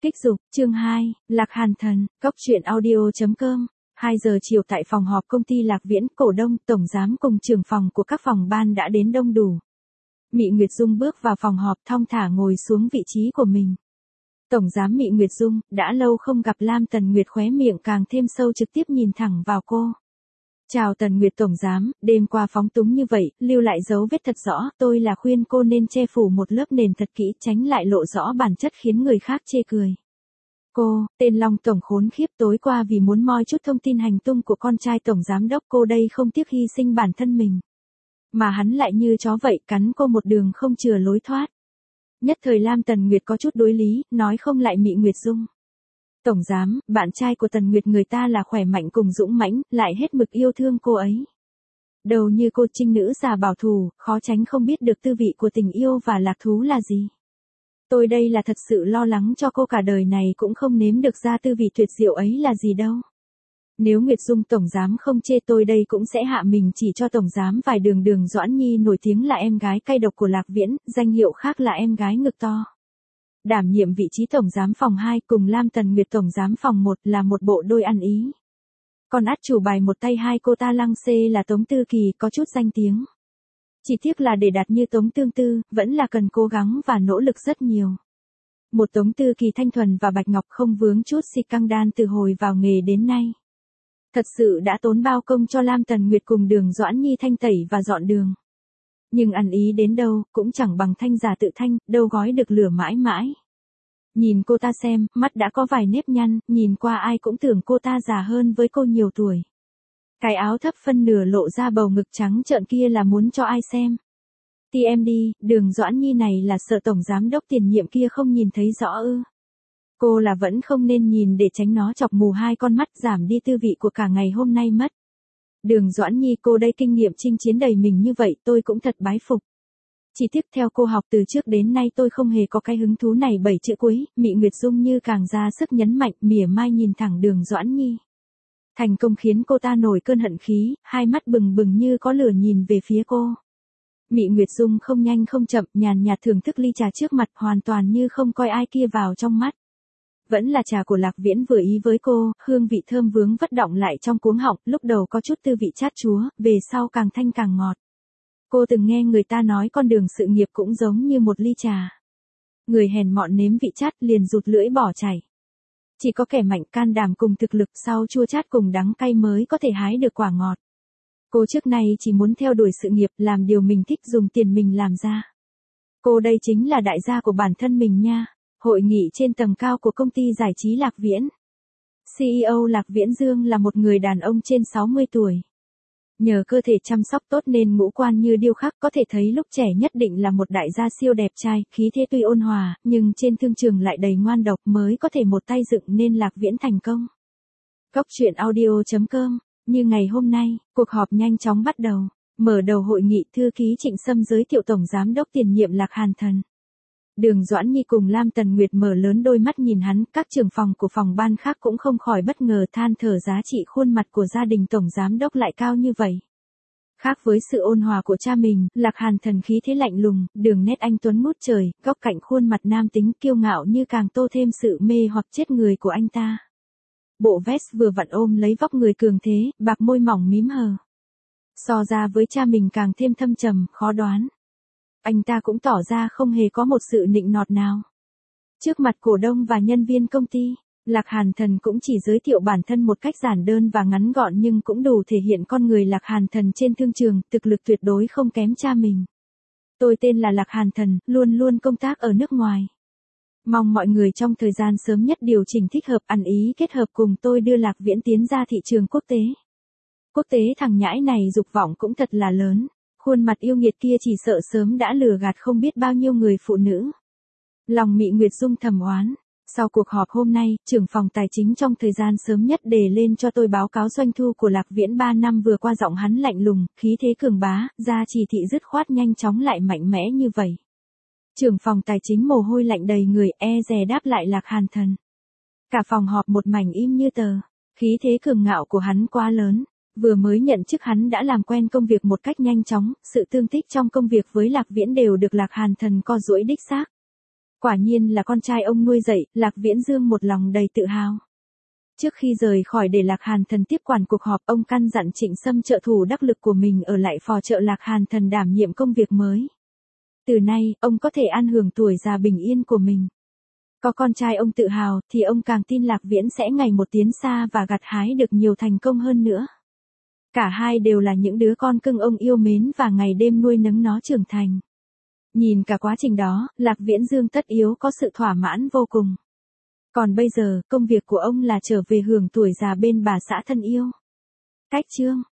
Kích dục, chương 2, Lạc Hàn Thần, Cốc truyện audio.com. 2 giờ chiều tại phòng họp công ty Lạc Viễn, cổ đông, tổng giám cùng trưởng phòng của các phòng ban đã đến đông đủ. Mị Nguyệt Dung bước vào phòng họp thong thả ngồi xuống vị trí của mình. Tổng giám Mị Nguyệt Dung, đã lâu không gặp. Lam Tần Nguyệt khóe miệng càng thêm sâu, trực tiếp nhìn thẳng vào cô. Chào Tần Nguyệt tổng giám, đêm qua phóng túng như vậy, lưu lại dấu vết thật rõ, tôi là khuyên cô nên che phủ một lớp nền thật kỹ, tránh lại lộ rõ bản chất khiến người khác chê cười. Cô, tên Long tổng khốn khiếp, tối qua vì muốn moi chút thông tin hành tung của con trai tổng giám đốc cô đây không tiếc hy sinh bản thân mình. Mà hắn lại như chó vậy, cắn cô một đường không chừa lối thoát. Nhất thời Lam Tần Nguyệt có chút đối lý, nói không lại Mị Nguyệt Dung. Tổng giám, bạn trai của Tần Nguyệt người ta là khỏe mạnh cùng dũng mãnh, lại hết mực yêu thương cô ấy. Đầu như cô trinh nữ già bảo thủ, khó tránh không biết được tư vị của tình yêu và lạc thú là gì. Tôi đây là thật sự lo lắng cho cô, cả đời này cũng không nếm được ra tư vị tuyệt diệu ấy là gì đâu. Nếu Nguyệt Dung tổng giám không chê, tôi đây cũng sẽ hạ mình chỉ cho tổng giám vài đường. Đường Doãn Nhi nổi tiếng là em gái cay độc của Lạc Viễn, danh hiệu khác là em gái ngực to. Đảm nhiệm vị trí tổng giám phòng 2 cùng Lam Tần Nguyệt tổng giám phòng 1 là một bộ đôi ăn ý. Còn át chủ bài một tay hai cô ta lăng xê là Tống Tư Kỳ, có chút danh tiếng. Chỉ tiếc là để đạt như Tống Tương Tư, vẫn là cần cố gắng và nỗ lực rất nhiều. Một Tống Tư Kỳ thanh thuần và bạch ngọc, không vướng chút xì căng đan từ hồi vào nghề đến nay. Thật sự đã tốn bao công cho Lam Tần Nguyệt cùng Đường Doãn Nhi thanh tẩy và dọn đường. Nhưng ăn ý đến đâu, cũng chẳng bằng thanh giả tự thanh, đâu gói được lửa mãi mãi. Nhìn cô ta xem, mắt đã có vài nếp nhăn, nhìn qua ai cũng tưởng cô ta già hơn với cô nhiều tuổi. Cái áo thấp phân nửa lộ ra bầu ngực trắng trợn kia là muốn cho ai xem. TMD, Đường Doãn Nhi này là sợ tổng giám đốc tiền nhiệm kia không nhìn thấy rõ ư? Cô là vẫn không nên nhìn để tránh nó chọc mù hai con mắt, giảm đi tư vị của cả ngày hôm nay mất. Đường Doãn Nhi, cô đây kinh nghiệm chinh chiến đầy mình như vậy, tôi cũng thật bái phục. Chỉ tiếp theo cô học từ trước đến nay tôi không hề có cái hứng thú này. 7 chữ cuối, Mị Nguyệt Dung như càng ra sức nhấn mạnh, mỉa mai nhìn thẳng Đường Doãn Nhi. Thành công khiến cô ta nổi cơn hận khí, hai mắt bừng bừng như có lửa nhìn về phía cô. Mị Nguyệt Dung không nhanh không chậm, nhàn nhạt thưởng thức ly trà trước mặt, hoàn toàn như không coi ai kia vào trong mắt. Vẫn là trà của Lạc Viễn vừa ý với cô, hương vị thơm vướng vất động lại trong cuống họng, lúc đầu có chút tư vị chát chúa, về sau càng thanh càng ngọt. Cô từng nghe người ta nói con đường sự nghiệp cũng giống như một ly trà. Người hèn mọn nếm vị chát liền rụt lưỡi bỏ chảy. Chỉ có kẻ mạnh can đảm cùng thực lực sau chua chát cùng đắng cay mới có thể hái được quả ngọt. Cô trước nay chỉ muốn theo đuổi sự nghiệp, làm điều mình thích, dùng tiền mình làm ra. Cô đây chính là đại gia của bản thân mình nha. Hội nghị trên tầng cao của công ty giải trí Lạc Viễn. CEO Lạc Viễn Dương là một người đàn ông trên 60 tuổi. Nhờ cơ thể chăm sóc tốt nên ngũ quan như điêu khắc, có thể thấy lúc trẻ nhất định là một đại gia siêu đẹp trai, khí thế tuy ôn hòa, nhưng trên thương trường lại đầy ngoan độc, mới có thể một tay dựng nên Lạc Viễn thành công. Cốc truyện audio.com. Như ngày hôm nay, cuộc họp nhanh chóng bắt đầu. Mở đầu hội nghị, thư ký Trịnh Sâm giới thiệu tổng giám đốc tiền nhiệm Lạc Hàn Thần. Đường Doãn Nhi cùng Lam Tần Nguyệt mở lớn đôi mắt nhìn hắn, các trưởng phòng của phòng ban khác cũng không khỏi bất ngờ, than thở giá trị khuôn mặt của gia đình tổng giám đốc lại cao như vậy. Khác với sự ôn hòa của cha mình, Lạc Hàn Thần khí thế lạnh lùng, đường nét anh tuấn ngút trời, góc cạnh khuôn mặt nam tính kiêu ngạo như càng tô thêm sự mê hoặc chết người của anh ta. Bộ vest vừa vặn ôm lấy vóc người cường thế, bạc môi mỏng mím hờ. So ra với cha mình càng thêm thâm trầm, khó đoán. Anh ta cũng tỏ ra không hề có một sự nịnh nọt nào. Trước mặt cổ đông và nhân viên công ty, Lạc Hàn Thần cũng chỉ giới thiệu bản thân một cách giản đơn và ngắn gọn, nhưng cũng đủ thể hiện con người Lạc Hàn Thần trên thương trường, thực lực tuyệt đối không kém cha mình. Tôi tên là Lạc Hàn Thần, luôn luôn công tác ở nước ngoài. Mong mọi người trong thời gian sớm nhất điều chỉnh thích hợp, ăn ý kết hợp cùng tôi đưa Lạc Viễn tiến ra thị trường quốc tế. Quốc tế, thằng nhãi này dục vọng cũng thật là lớn. Khuôn mặt yêu nghiệt kia chỉ sợ sớm đã lừa gạt không biết bao nhiêu người phụ nữ. Lòng Mị Nguyệt Dung thầm oán. Sau cuộc họp hôm nay, trưởng phòng tài chính trong thời gian sớm nhất đề lên cho tôi báo cáo doanh thu của Lạc Viễn 3 năm vừa qua. Giọng hắn lạnh lùng, khí thế cường bá, ra chỉ thị dứt khoát nhanh chóng lại mạnh mẽ như vậy. Trưởng phòng tài chính mồ hôi lạnh đầy người, e dè đáp lại Lạc Hàn Thần. Cả phòng họp một mảnh im như tờ. Khí thế cường ngạo của hắn quá lớn. Vừa mới nhận chức hắn đã làm quen công việc một cách nhanh chóng, sự tương thích trong công việc với Lạc Viễn đều được Lạc Hàn Thần co duỗi đích xác. Quả nhiên là con trai ông nuôi dạy, Lạc Viễn Dương một lòng đầy tự hào. Trước khi rời khỏi để Lạc Hàn Thần tiếp quản cuộc họp, ông căn dặn Trịnh Sâm trợ thủ đắc lực của mình ở lại phò trợ Lạc Hàn Thần đảm nhiệm công việc mới. Từ nay, ông có thể an hưởng tuổi già bình yên của mình. Có con trai ông tự hào, thì ông càng tin Lạc Viễn sẽ ngày một tiến xa và gặt hái được nhiều thành công hơn nữa. Cả hai đều là những đứa con cưng ông yêu mến và ngày đêm nuôi nấng nó trưởng thành. Nhìn cả quá trình đó, Lạc Viễn Dương tất yếu có sự thỏa mãn vô cùng. Còn bây giờ, công việc của ông là trở về hưởng tuổi già bên bà xã thân yêu. Cách chương